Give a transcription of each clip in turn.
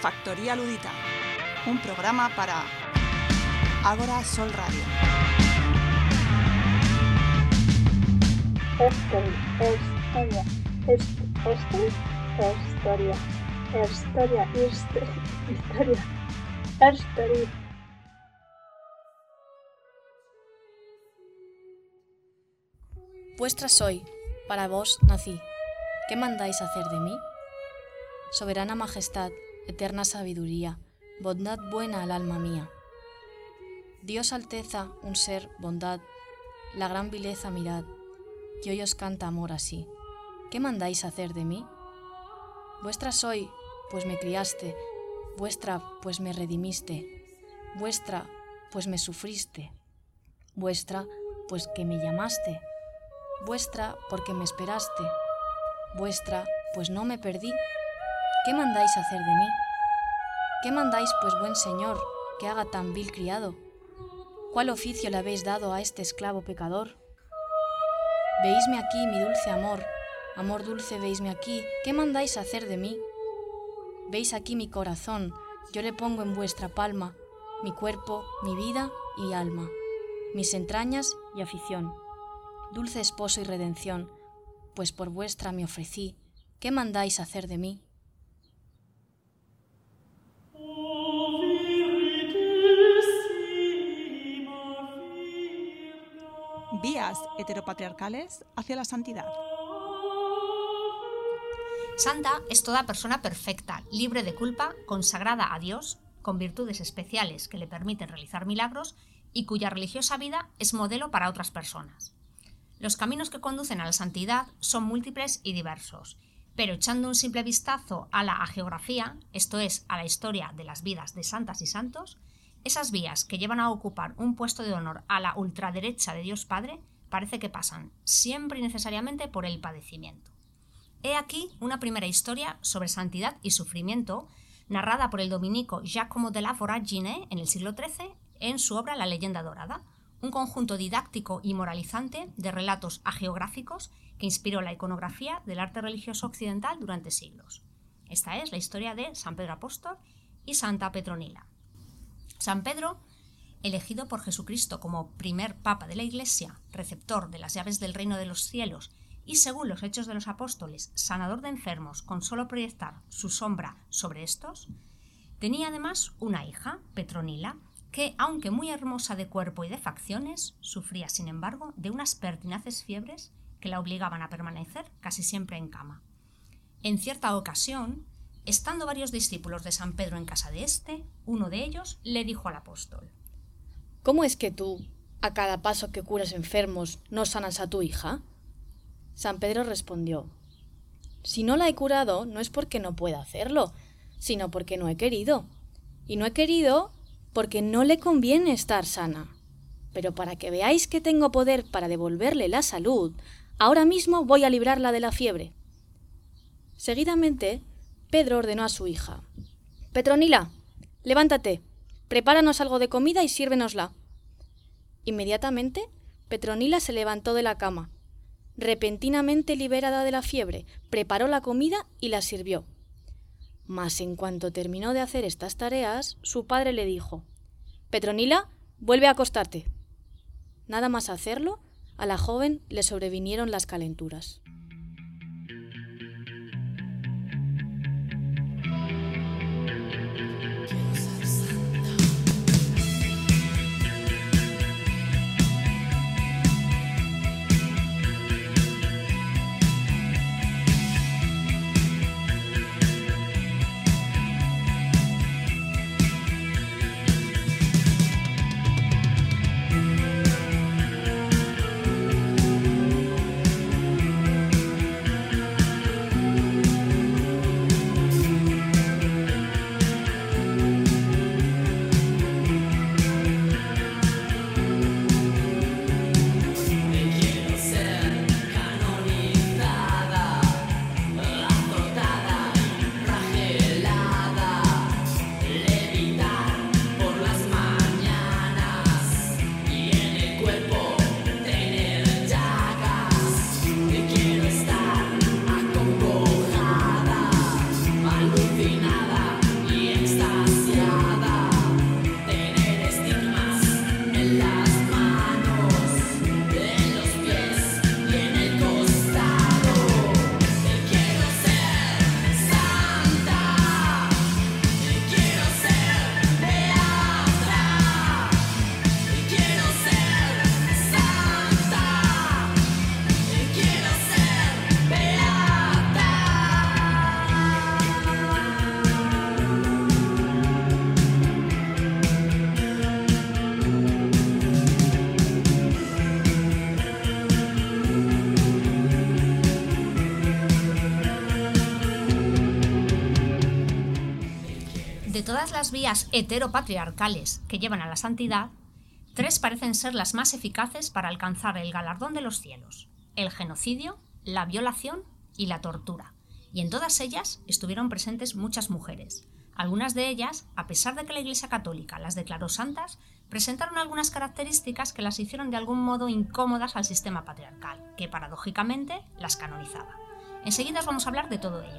Factoría Ludita, un programa para Ágora Sol Radio. Historia. Vuestra soy, para vos nací. ¿Qué mandáis hacer de mí? Soberana majestad, eterna sabiduría, bondad buena al alma mía. Dios alteza, un ser, bondad, la gran vileza mirad, que hoy os canta amor así. ¿Qué mandáis hacer de mí? Vuestra soy, pues me criaste, vuestra, pues me redimiste, vuestra, pues me sufriste, vuestra, pues que me llamaste, vuestra, porque me esperaste, vuestra, pues no me perdí. ¿Qué mandáis hacer de mí? ¿Qué mandáis, pues buen señor, que haga tan vil criado? ¿Cuál oficio le habéis dado a este esclavo pecador? Veísme aquí, mi dulce amor, amor dulce, veísme aquí, ¿qué mandáis hacer de mí? Veis aquí mi corazón, yo le pongo en vuestra palma, mi cuerpo, mi vida y alma, mis entrañas y afición, dulce esposo y redención, pues por vuestra me ofrecí, ¿qué mandáis hacer de mí? Vías heteropatriarcales hacia la santidad. Santa es toda persona perfecta, libre de culpa, consagrada a Dios, con virtudes especiales que le permiten realizar milagros y cuya religiosa vida es modelo para otras personas. Los caminos que conducen a la santidad son múltiples y diversos, pero echando un simple vistazo a la hagiografía, esto es, a la historia de las vidas de santas y santos, esas vías que llevan a ocupar un puesto de honor a la ultraderecha de Dios Padre parece que pasan siempre y necesariamente por el padecimiento. He aquí una primera historia sobre santidad y sufrimiento narrada por el dominico Giacomo della Voragine en el siglo XIII en su obra La leyenda dorada, un conjunto didáctico y moralizante de relatos hagiográficos que inspiró la iconografía del arte religioso occidental durante siglos. Esta es la historia de San Pedro Apóstol y Santa Petronila. San Pedro, elegido por Jesucristo como primer papa de la Iglesia, receptor de las llaves del reino de los cielos y, según los Hechos de los Apóstoles, sanador de enfermos con solo proyectar su sombra sobre estos, tenía además una hija, Petronila, que, aunque muy hermosa de cuerpo y de facciones, sufría, sin embargo, de unas pertinaces fiebres que la obligaban a permanecer casi siempre en cama. En cierta ocasión, estando varios discípulos de San Pedro en casa de éste, uno de ellos le dijo al apóstol: ¿Cómo es que tú, a cada paso que curas enfermos, no sanas a tu hija? San Pedro respondió: Si no la he curado, no es porque no pueda hacerlo, sino porque no he querido. Y no he querido porque no le conviene estar sana. Pero para que veáis que tengo poder para devolverle la salud, ahora mismo voy a librarla de la fiebre. Seguidamente, Pedro ordenó a su hija: Petronila, levántate, prepáranos algo de comida y sírvenosla. Inmediatamente, Petronila se levantó de la cama. Repentinamente liberada de la fiebre, preparó la comida y la sirvió. Mas en cuanto terminó de hacer estas tareas, su padre le dijo: Petronila, vuelve a acostarte. Nada más hacerlo, a la joven le sobrevinieron las calenturas. todas las vías heteropatriarcales que llevan a la santidad, 3 parecen ser las más eficaces para alcanzar el galardón de los cielos: el genocidio, la violación y la tortura. Y en todas ellas estuvieron presentes muchas mujeres. Algunas de ellas, a pesar de que la Iglesia Católica las declaró santas, presentaron algunas características que las hicieron de algún modo incómodas al sistema patriarcal, que paradójicamente las canonizaba. Enseguida os vamos a hablar de todo ello.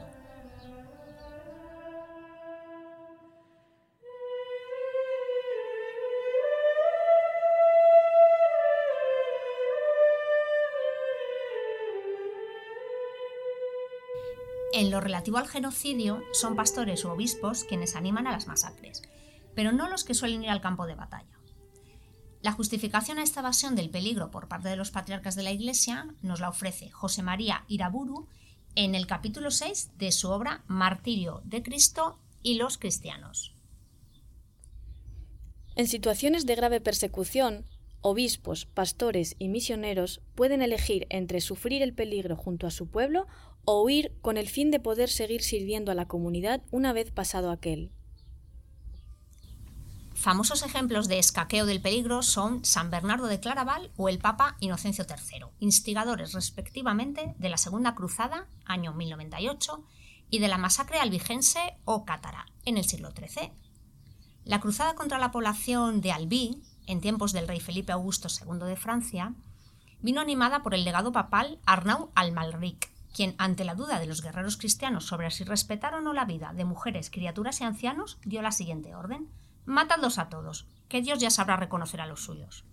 En lo relativo al genocidio, son pastores u obispos quienes animan a las masacres, pero no los que suelen ir al campo de batalla. La justificación a esta evasión del peligro por parte de los patriarcas de la Iglesia nos la ofrece José María Iraburu en el capítulo 6 de su obra Martirio de Cristo y los cristianos. En situaciones de grave persecución, obispos, pastores y misioneros pueden elegir entre sufrir el peligro junto a su pueblo o huir con el fin de poder seguir sirviendo a la comunidad una vez pasado aquel. Famosos ejemplos de escaqueo del peligro son San Bernardo de Claraval o el Papa Inocencio III, instigadores respectivamente de la Segunda Cruzada, año 1098, y de la masacre albigense o cátara, en el siglo XIII. La cruzada contra la población de Albi, en tiempos del rey Felipe Augusto II de Francia, vino animada por el legado papal Arnaud Amalric, quien, ante la duda de los guerreros cristianos sobre si respetaron o no la vida de mujeres, criaturas y ancianos, dio la siguiente orden: matadlos a todos, que Dios ya sabrá reconocer a los suyos.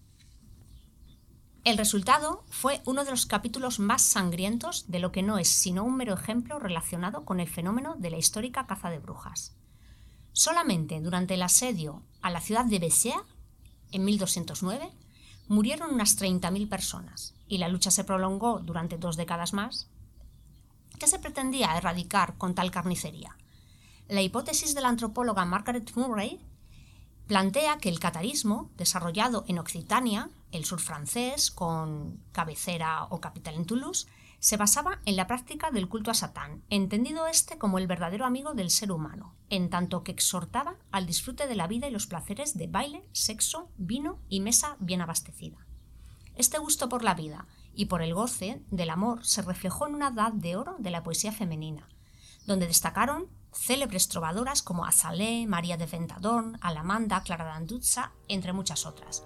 El resultado fue uno de los capítulos más sangrientos de lo que no es sino un mero ejemplo relacionado con el fenómeno de la histórica caza de brujas. Solamente durante el asedio a la ciudad de Béziers, en 1209, murieron unas 30.000 personas, y la lucha se prolongó durante 2 décadas más. ¿Qué se pretendía erradicar con tal carnicería? La hipótesis de la antropóloga Margaret Murray plantea que el catarismo, desarrollado en Occitania, el sur francés, con cabecera o capital en Toulouse, se basaba en la práctica del culto a Satán, entendido este como el verdadero amigo del ser humano, en tanto que exhortaba al disfrute de la vida y los placeres de baile, sexo, vino y mesa bien abastecida. Este gusto por la vida y por el goce del amor se reflejó en una edad de oro de la poesía femenina, donde destacaron célebres trovadoras como Azalée, María de Ventadorn, Alamanda, Clara d'Anduzza, entre muchas otras.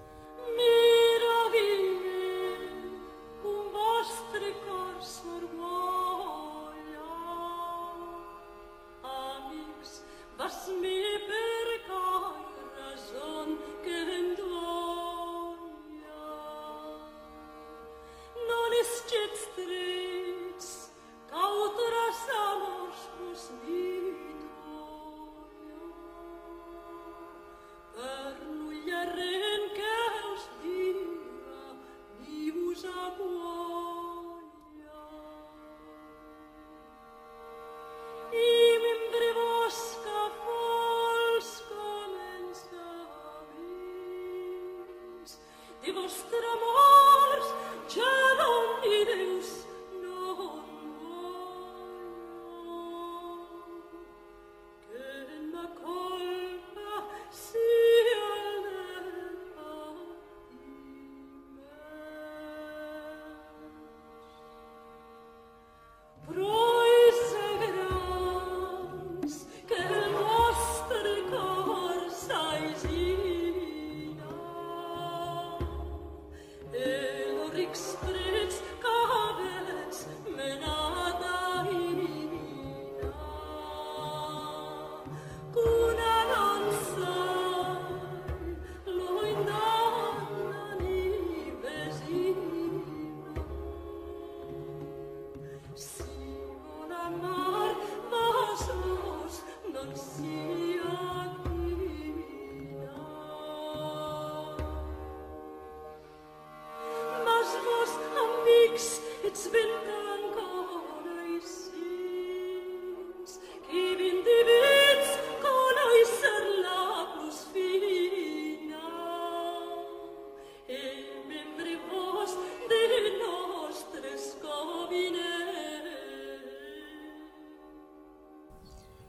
Per lui arrenche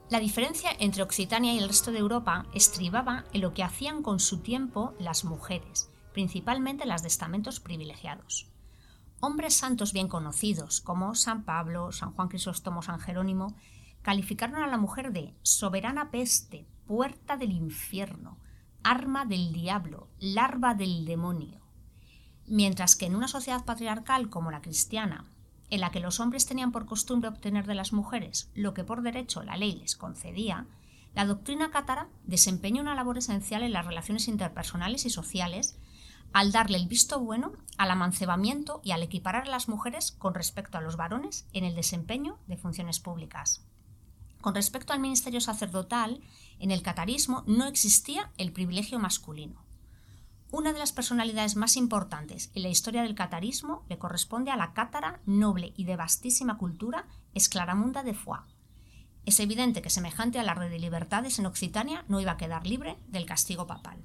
La diferencia entre Occitania y el resto de Europa estribaba en lo que hacían con su tiempo las mujeres, principalmente las de estamentos privilegiados. Hombres santos bien conocidos, como San Pablo, San Juan Crisóstomo, San Jerónimo, calificaron a la mujer de soberana peste, puerta del infierno, arma del diablo, larva del demonio. Mientras que en una sociedad patriarcal como la cristiana, en la que los hombres tenían por costumbre obtener de las mujeres lo que por derecho la ley les concedía, la doctrina cátara desempeña una labor esencial en las relaciones interpersonales y sociales al darle el visto bueno al amancebamiento y al equiparar a las mujeres con respecto a los varones en el desempeño de funciones públicas. Con respecto al ministerio sacerdotal, en el catarismo no existía el privilegio masculino. Una de las personalidades más importantes en la historia del catarismo le corresponde a la cátara noble y de vastísima cultura Esclaramunda de Foix. Es evidente que semejante a la red de libertades en Occitania no iba a quedar libre del castigo papal.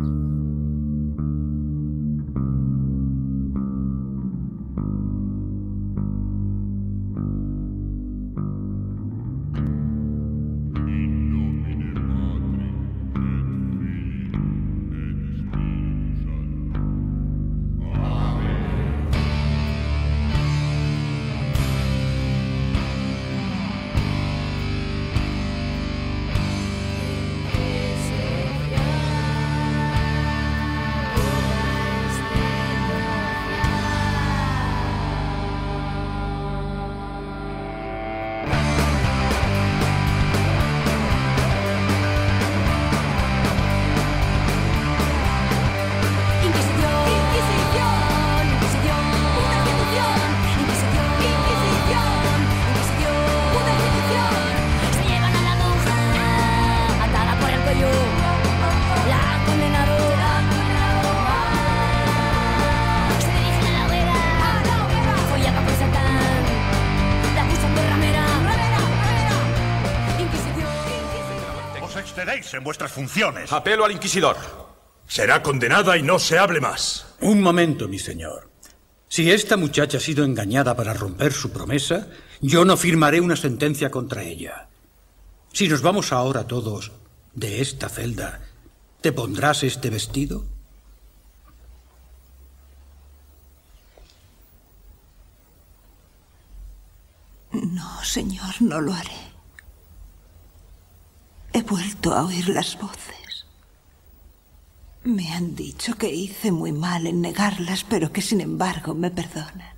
En vuestras funciones. Apelo al inquisidor. Será condenada y no se hable más. Un momento, mi señor. Si esta muchacha ha sido engañada para romper su promesa, yo no firmaré una sentencia contra ella. Si nos vamos ahora todos de esta celda, ¿te pondrás este vestido? No, señor, no lo haré. He vuelto a oír las voces. Me han dicho que hice muy mal en negarlas, pero que sin embargo me perdonan.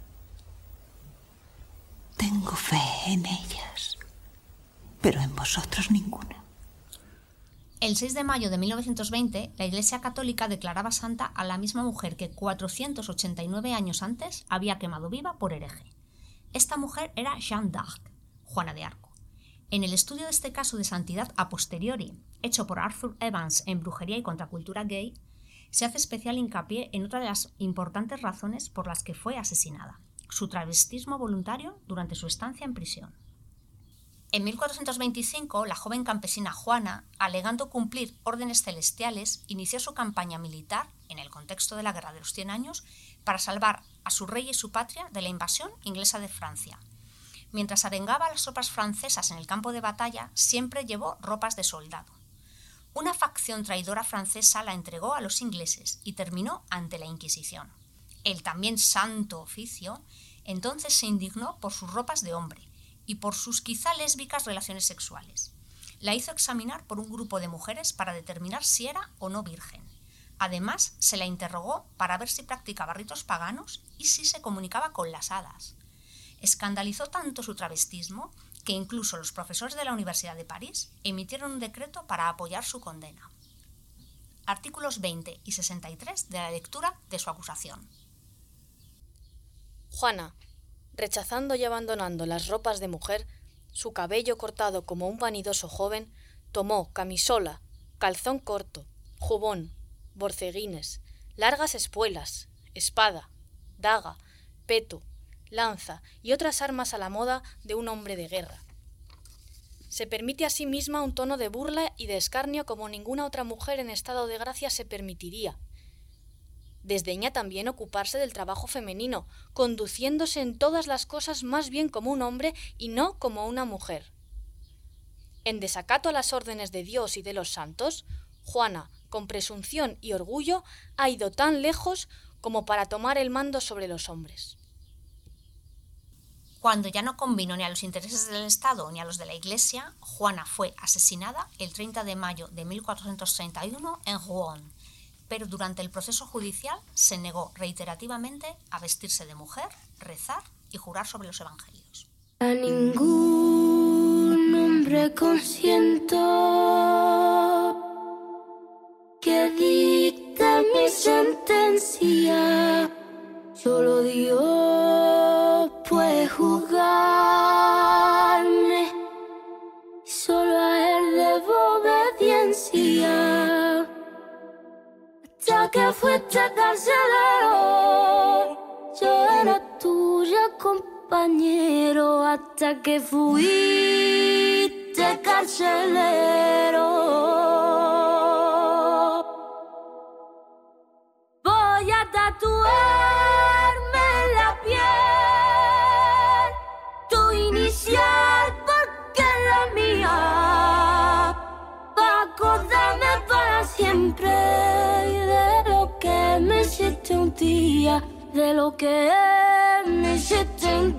Tengo fe en ellas, pero en vosotros ninguna. El 6 de mayo de 1920, la Iglesia Católica declaraba santa a la misma mujer que 489 años antes había quemado viva por hereje. Esta mujer era Jeanne d'Arc, Juana de Arco. En el estudio de este caso de santidad a posteriori, hecho por Arthur Evans en Brujería y Contracultura Gay, se hace especial hincapié en otra de las importantes razones por las que fue asesinada, su travestismo voluntario durante su estancia en prisión. En 1425, la joven campesina Juana, alegando cumplir órdenes celestiales, inició su campaña militar, en el contexto de la Guerra de los 100 años, para salvar a su rey y su patria de la invasión inglesa de Francia. Mientras arengaba a las tropas francesas en el campo de batalla, siempre llevó ropas de soldado. Una facción traidora francesa la entregó a los ingleses y terminó ante la Inquisición. El también Santo Oficio entonces se indignó por sus ropas de hombre y por sus quizá lésbicas relaciones sexuales. La hizo examinar por un grupo de mujeres para determinar si era o no virgen. Además, se la interrogó para ver si practicaba ritos paganos y si se comunicaba con las hadas. Escandalizó tanto su travestismo que incluso los profesores de la Universidad de París emitieron un decreto para apoyar su condena. Artículos 20 y 63 de la lectura de su acusación. Juana, rechazando y abandonando las ropas de mujer, su cabello cortado como un vanidoso joven, tomó camisola, calzón corto, jubón, borceguines, largas espuelas, espada, daga, peto, lanza y otras armas a la moda de un hombre de guerra. Se permite a sí misma un tono de burla y de escarnio como ninguna otra mujer en estado de gracia se permitiría. Desdeña también ocuparse del trabajo femenino, conduciéndose en todas las cosas más bien como un hombre y no como una mujer. En desacato a las órdenes de Dios y de los santos, Juana, con presunción y orgullo, ha ido tan lejos como para tomar el mando sobre los hombres. Cuando ya no convino ni a los intereses del Estado ni a los de la Iglesia, Juana fue asesinada el 30 de mayo de 1431 en Rouen, pero durante el proceso judicial se negó reiterativamente a vestirse de mujer, rezar y jurar sobre los evangelios. A ningún hombre consiento que dicte mi sentencia, solo Dios puede juzgarme, solo a Él debo obediencia. Hasta que fuiste carcelero, yo era tuya, compañero, hasta que fuiste carcelero. Voy a tatuarme en la piel tu inicial porque es la mía, para acordarme para siempre de lo que me hiciste un día, de lo que me hiciste un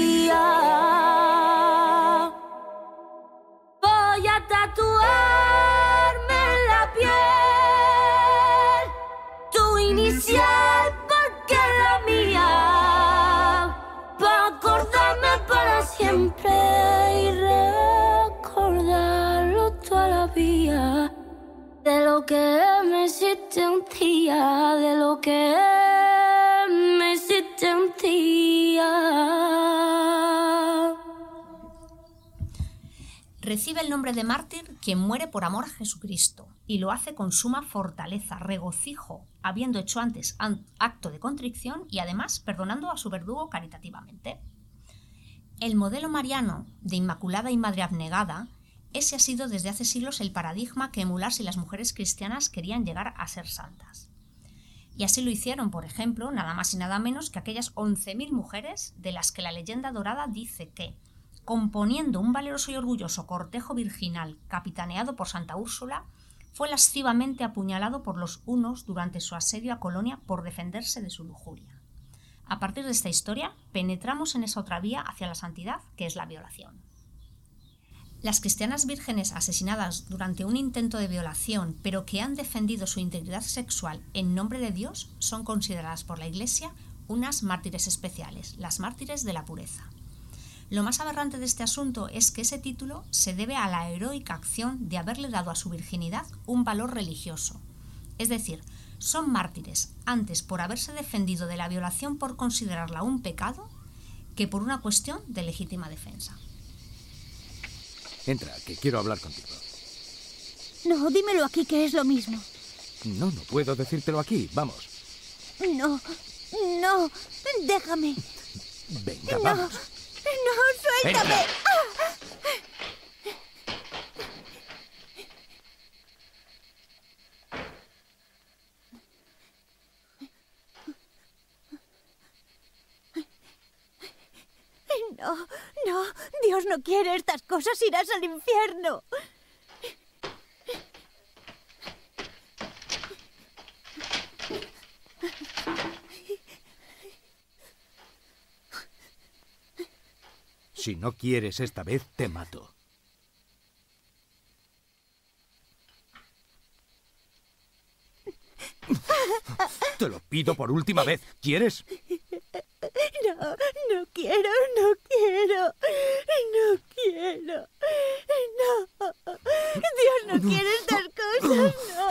día. Voy a tatuarme en la piel tu inicial porque es la mía, para acordarme para siempre y recordarlo toda la vida, de lo que me hiciste un día, de lo que me hiciste un día. Recibe el nombre de mártir quien muere por amor a Jesucristo, y lo hace con suma fortaleza, regocijo, habiendo hecho antes acto de contrición y además perdonando a su verdugo caritativamente. El modelo mariano de Inmaculada y Madre Abnegada, ese ha sido desde hace siglos el paradigma que emular si las mujeres cristianas querían llegar a ser santas. Y así lo hicieron, por ejemplo, nada más y nada menos que aquellas 11.000 mujeres de las que la leyenda dorada dice que, componiendo un valeroso y orgulloso cortejo virginal capitaneado por Santa Úrsula, fue lascivamente apuñalado por los hunos durante su asedio a Colonia por defenderse de su lujuria. A partir de esta historia, penetramos en esa otra vía hacia la santidad, que es la violación. Las cristianas vírgenes asesinadas durante un intento de violación, pero que han defendido su integridad sexual en nombre de Dios, son consideradas por la Iglesia unas mártires especiales, las mártires de la pureza. Lo más aberrante de este asunto es que ese título se debe a la heroica acción de haberle dado a su virginidad un valor religioso. Es decir, son mártires antes por haberse defendido de la violación por considerarla un pecado que por una cuestión de legítima defensa. Entra, que quiero hablar contigo. No, dímelo aquí, que es lo mismo. No puedo decírtelo aquí. Vamos. No, déjame. Venga, vamos. No, suéltame. No, Dios no quiere estas cosas, irás al infierno. Si no quieres esta vez, te mato. Te lo pido por última vez. ¿Quieres? No quiero. No. Dios no quiere estas cosas,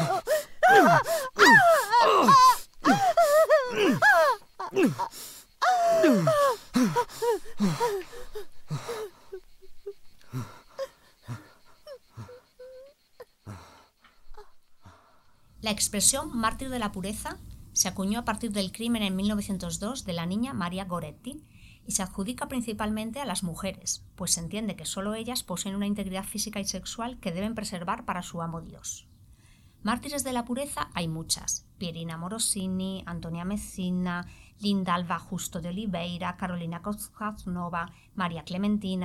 La expresión mártir de la pureza se acuñó a partir del crimen en 1902 de la niña Maria Goretti y se adjudica principalmente a las mujeres, pues se entiende que solo ellas poseen una integridad física y sexual que deben preservar para su amo Dios. Mártires de la pureza hay muchas: Pierina Morosini, Antonia Messina, Linda Alva Justo de Oliveira, Carolina Koznova, María Clementina,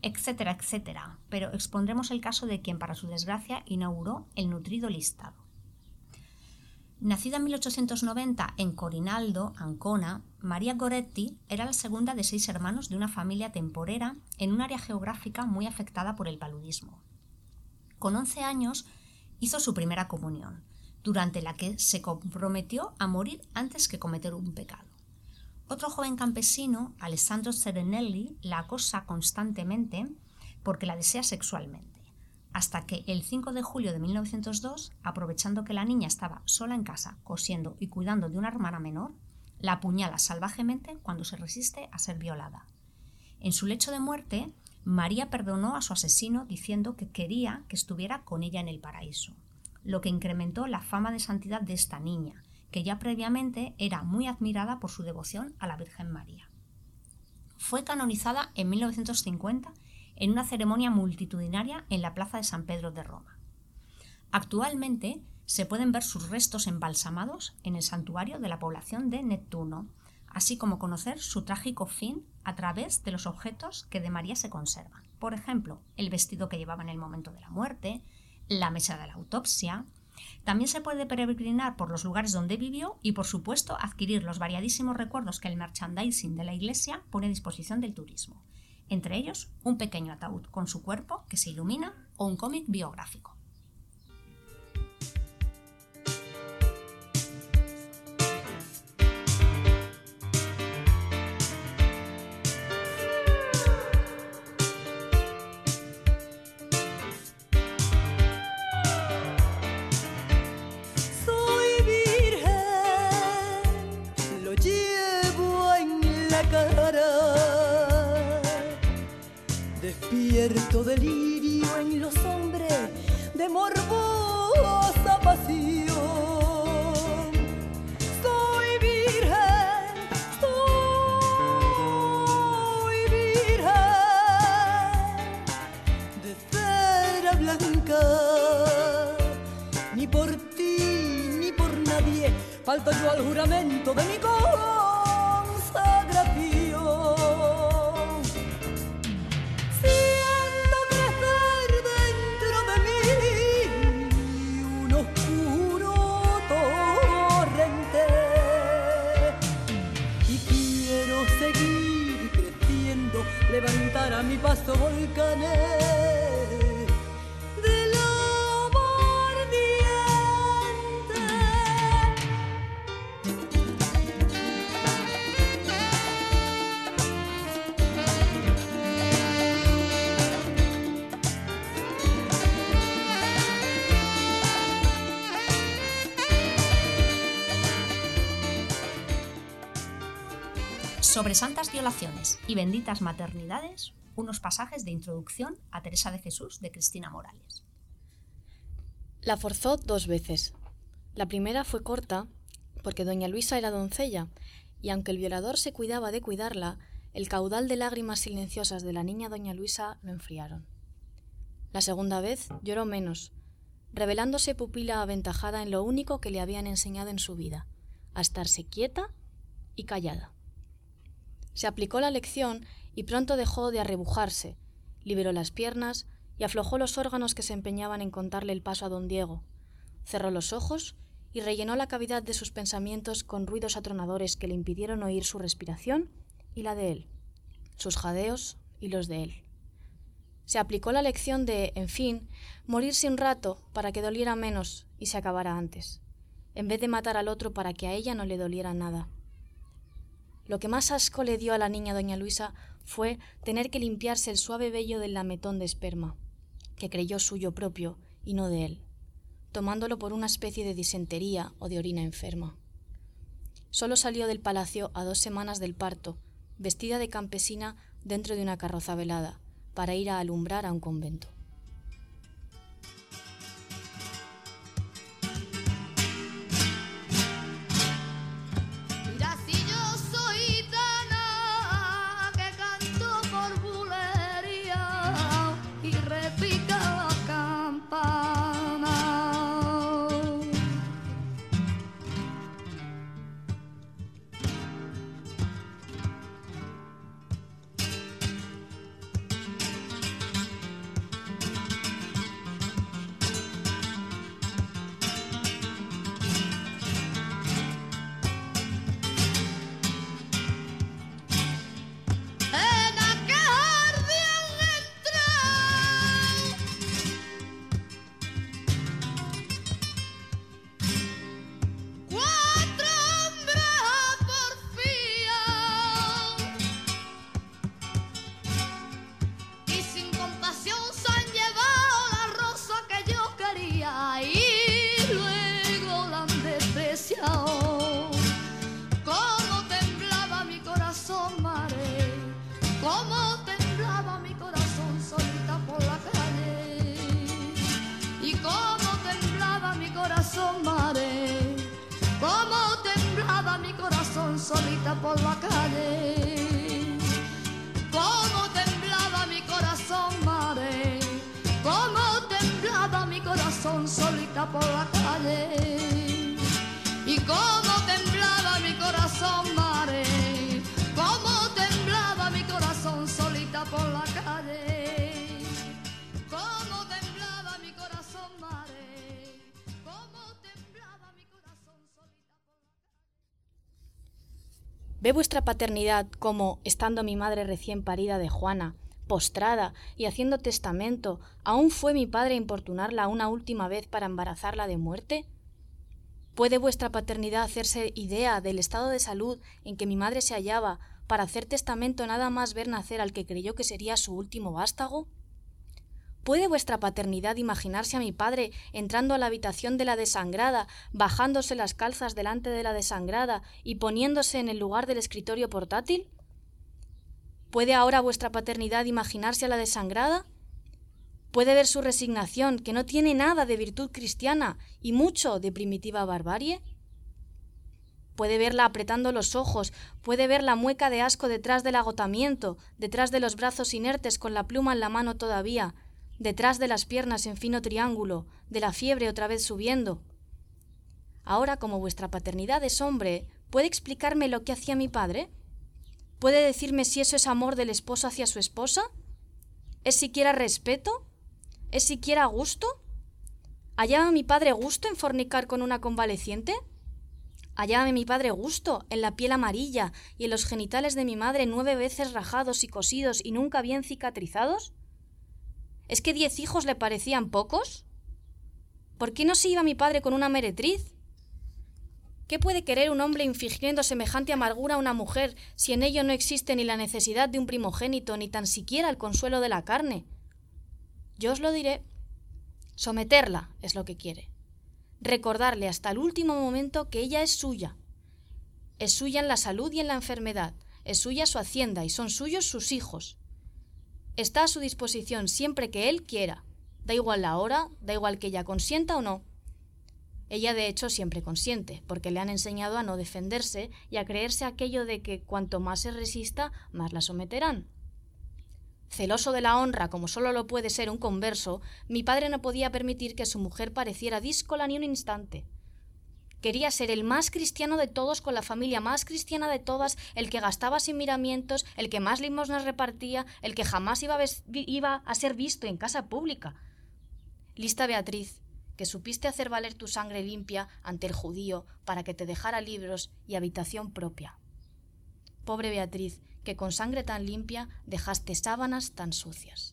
etcétera, etcétera, pero expondremos el caso de quien, para su desgracia, inauguró el nutrido listado. Nacida en 1890 en Corinaldo, Ancona, María Goretti era la segunda de 6 hermanos de una familia temporera en un área geográfica muy afectada por el paludismo. Con 11 años hizo su primera comunión, durante la que se comprometió a morir antes que cometer un pecado. Otro joven campesino, Alessandro Serenelli, la acosa constantemente porque la desea sexualmente, hasta que el 5 de julio de 1902, aprovechando que la niña estaba sola en casa, cosiendo y cuidando de una hermana menor, la apuñala salvajemente cuando se resiste a ser violada. En su lecho de muerte, María perdonó a su asesino diciendo que quería que estuviera con ella en el paraíso, lo que incrementó la fama de santidad de esta niña, que ya previamente era muy admirada por su devoción a la Virgen María. Fue canonizada en 1950 en una ceremonia multitudinaria en la plaza de San Pedro de Roma. Actualmente se pueden ver sus restos embalsamados en el santuario de la población de Nettuno, así como conocer su trágico fin a través de los objetos que de María se conservan. Por ejemplo, el vestido que llevaba en el momento de la muerte, la mesa de la autopsia. También se puede peregrinar por los lugares donde vivió y, por supuesto, adquirir los variadísimos recuerdos que el merchandising de la iglesia pone a disposición del turismo. Entre ellos, un pequeño ataúd con su cuerpo que se ilumina o un cómic biográfico. Soy virgen, lo llevo en la cara. Despierto delirio en los hombres de morbosa pasión. Soy virgen, de cera blanca. Ni por ti ni por nadie falto yo al juramento de mi consagración. Levantar a mi paso volcanes del amor ardiente. Sobre santas violaciones y benditas maternidades, unos pasajes de introducción a Teresa de Jesús de Cristina Morales. La forzó 2 veces. La primera fue corta, porque doña Luisa era doncella, y aunque el violador se cuidaba de cuidarla, el caudal de lágrimas silenciosas de la niña doña Luisa lo enfriaron. La segunda vez lloró menos, revelándose pupila aventajada en lo único que le habían enseñado en su vida, a estarse quieta y callada. Se aplicó la lección y pronto dejó de arrebujarse, liberó las piernas y aflojó los órganos que se empeñaban en contarle el paso a don Diego, cerró los ojos y rellenó la cavidad de sus pensamientos con ruidos atronadores que le impidieron oír su respiración y la de él, sus jadeos y los de él. Se aplicó la lección de, en fin, morirse un rato para que doliera menos y se acabara antes, en vez de matar al otro para que a ella no le doliera nada. Lo que más asco le dio a la niña doña Luisa fue tener que limpiarse el suave vello del lametón de esperma, que creyó suyo propio y no de él, tomándolo por una especie de disentería o de orina enferma. Solo salió del palacio a 2 semanas del parto, vestida de campesina dentro de una carroza velada, para ir a alumbrar a un convento. solita por la calle. Cómo temblaba mi corazón, madre, cómo temblaba mi corazón solita por la calle. Y cómo temblaba mi corazón, madre, cómo temblaba mi corazón solita por la calle. Cómo temblaba mi corazón, madre, cómo temblaba mi corazón solita por la calle. Ve vuestra paternidad como, estando mi madre recién parida de Juana, postrada y haciendo testamento, ¿aún fue mi padre a importunarla una última vez para embarazarla de muerte? ¿Puede vuestra paternidad hacerse idea del estado de salud en que mi madre se hallaba para hacer testamento nada más ver nacer al que creyó que sería su último vástago? ¿Puede vuestra paternidad imaginarse a mi padre entrando a la habitación de la desangrada, bajándose las calzas delante de la desangrada y poniéndose en el lugar del escritorio portátil? ¿Puede ahora vuestra paternidad imaginarse a la desangrada? ¿Puede ver su resignación, que no tiene nada de virtud cristiana y mucho de primitiva barbarie? Puede verla apretando los ojos, puede ver la mueca de asco detrás del agotamiento, detrás de los brazos inertes con la pluma en la mano todavía, detrás de las piernas en fino triángulo, de la fiebre otra vez subiendo. Ahora, como vuestra paternidad es hombre, ¿puede explicarme lo que hacía mi padre? ¿Puede decirme si eso es amor del esposo hacia su esposa? ¿Es siquiera respeto? ¿Es siquiera gusto? ¿Hallaba mi padre gusto en fornicar con una convaleciente? ¿Hallaba mi padre gusto en la piel amarilla y en los genitales de mi madre 9 veces rajados y cosidos y nunca bien cicatrizados? ¿Es que 10 hijos le parecían pocos? ¿Por qué no se iba mi padre con una meretriz? ¿Qué puede querer un hombre infligiendo semejante amargura a una mujer si en ello no existe ni la necesidad de un primogénito ni tan siquiera el consuelo de la carne? Yo os lo diré. Someterla es lo que quiere. Recordarle hasta el último momento que ella es suya. Es suya en la salud y en la enfermedad. Es suya su hacienda y son suyos sus hijos. Está a su disposición siempre que él quiera. Da igual la hora, da igual que ella consienta o no. Ella de hecho siempre consiente, porque le han enseñado a no defenderse y a creerse aquello de que cuanto más se resista, más la someterán. Celoso de la honra como solo lo puede ser un converso, mi padre no podía permitir que su mujer pareciera díscola ni un instante. Quería ser el más cristiano de todos, con la familia más cristiana de todas, el que gastaba sin miramientos, el que más limosnas repartía, el que jamás iba a ser visto en casa pública. Lista Beatriz, que supiste hacer valer tu sangre limpia ante el judío para que te dejara libros y habitación propia. Pobre Beatriz, que con sangre tan limpia dejaste sábanas tan sucias.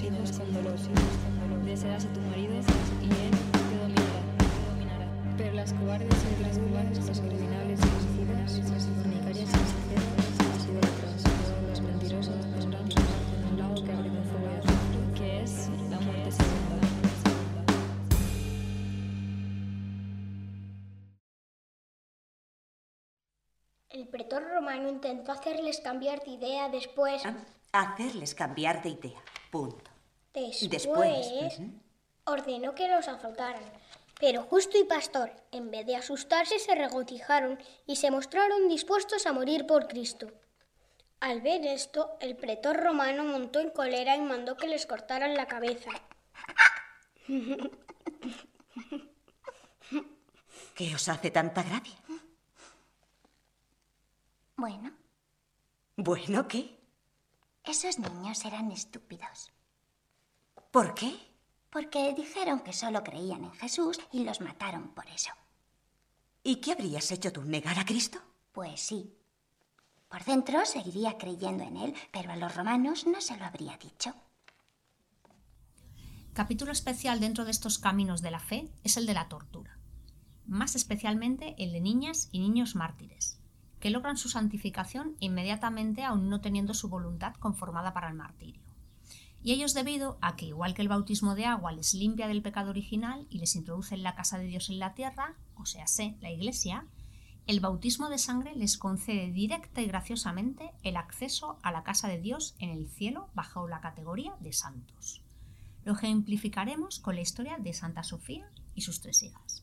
hijos con dolor. Desearás a tu marido y él te dominará. Pero las cobardes y las burlas, los criminales y los suicidas, las fornicarias y las incestuosas, las idólatras, los mentirosos tendrán un lago que arde con fuego y azufre, que es la muerte segunda. El pretor romano intentó hacerles cambiar de idea después... Hacerles cambiar de idea, punto. Después ordenó que los azotaran. Pero Justo y Pastor, en vez de asustarse, se regocijaron y se mostraron dispuestos a morir por Cristo. Al ver esto, el pretor romano montó en cólera y mandó que les cortaran la cabeza. ¿Qué os hace tanta gracia? Bueno. ¿Bueno qué? Esos niños eran estúpidos. ¿Por qué? Porque dijeron que solo creían en Jesús y los mataron por eso. ¿Y qué habrías hecho tú, negar a Cristo? Pues sí. Por dentro seguiría creyendo en él, pero a los romanos no se lo habría dicho. Capítulo especial dentro de estos caminos de la fe es el de la tortura. Más especialmente el de niñas y niños mártires, que logran su santificación inmediatamente aún no teniendo su voluntad conformada para el martirio. Y ello es debido a que, igual que el bautismo de agua les limpia del pecado original y les introduce en la casa de Dios en la tierra, o sea, la Iglesia, el bautismo de sangre les concede directa y graciosamente el acceso a la casa de Dios en el cielo bajo la categoría de santos. Lo ejemplificaremos con la historia de Santa Sofía y sus 3 hijas.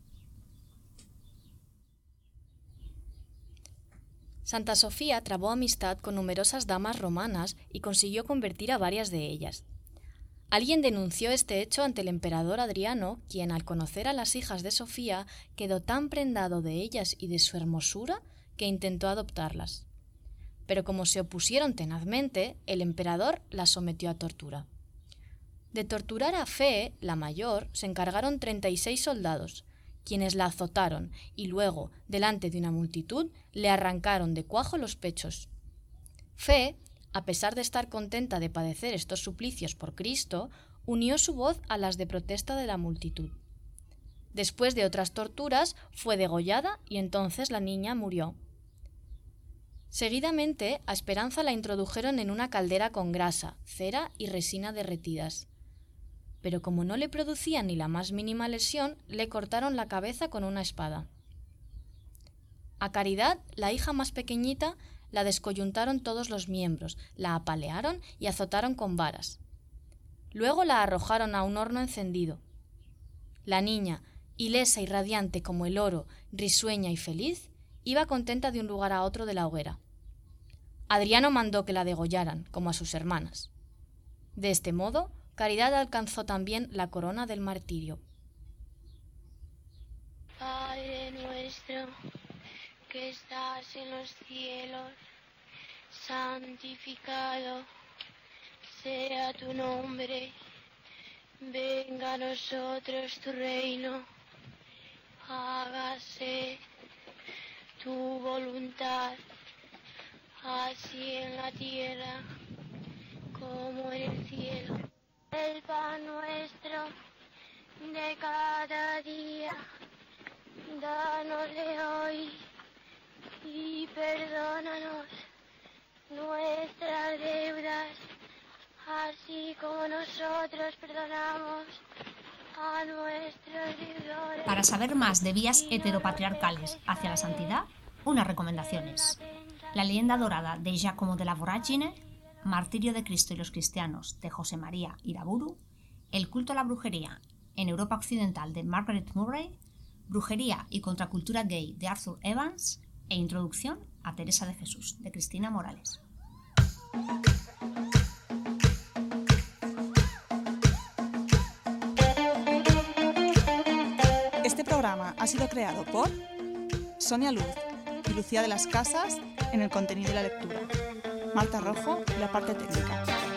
Santa Sofía trabó amistad con numerosas damas romanas y consiguió convertir a varias de ellas. Alguien denunció este hecho ante el emperador Adriano, quien, al conocer a las hijas de Sofía, quedó tan prendado de ellas y de su hermosura que intentó adoptarlas. Pero como se opusieron tenazmente, el emperador las sometió a tortura. De torturar a Fe, la mayor, se encargaron 36 soldados, quienes la azotaron y luego, delante de una multitud, le arrancaron de cuajo los pechos. Fe, a pesar de estar contenta de padecer estos suplicios por Cristo, unió su voz a las de protesta de la multitud. Después de otras torturas, fue degollada y entonces la niña murió. Seguidamente, a Esperanza la introdujeron en una caldera con grasa, cera y resina derretidas. Pero como no le producía ni la más mínima lesión, le cortaron la cabeza con una espada. A Caridad, la hija más pequeñita, la descoyuntaron todos los miembros, la apalearon y azotaron con varas. Luego la arrojaron a un horno encendido. La niña, ilesa y radiante como el oro, risueña y feliz, iba contenta de un lugar a otro de la hoguera. Adriano mandó que la degollaran, como a sus hermanas. De este modo, Caridad alcanzó también la corona del martirio. Padre nuestro, que estás en los cielos, santificado sea tu nombre. Venga a nosotros tu reino. Hágase tu voluntad, así en la tierra como en el cielo. El pan nuestro de cada día, dánosle hoy y perdónanos nuestras deudas, así como nosotros perdonamos a nuestros deudores. Para saber más de vías heteropatriarcales hacia la santidad, unas recomendaciones. La leyenda dorada de Giacomo della Voragine, Martirio de Cristo y los cristianos de José María Iraburu, El culto a la brujería en Europa Occidental de Margaret Murray, Brujería y contracultura gay de Arthur Evans e Introducción a Teresa de Jesús de Cristina Morales. Este programa ha sido creado por Sonia Luz y Lucía de las Casas en el contenido y la lectura, Marta Rojo y la parte técnica.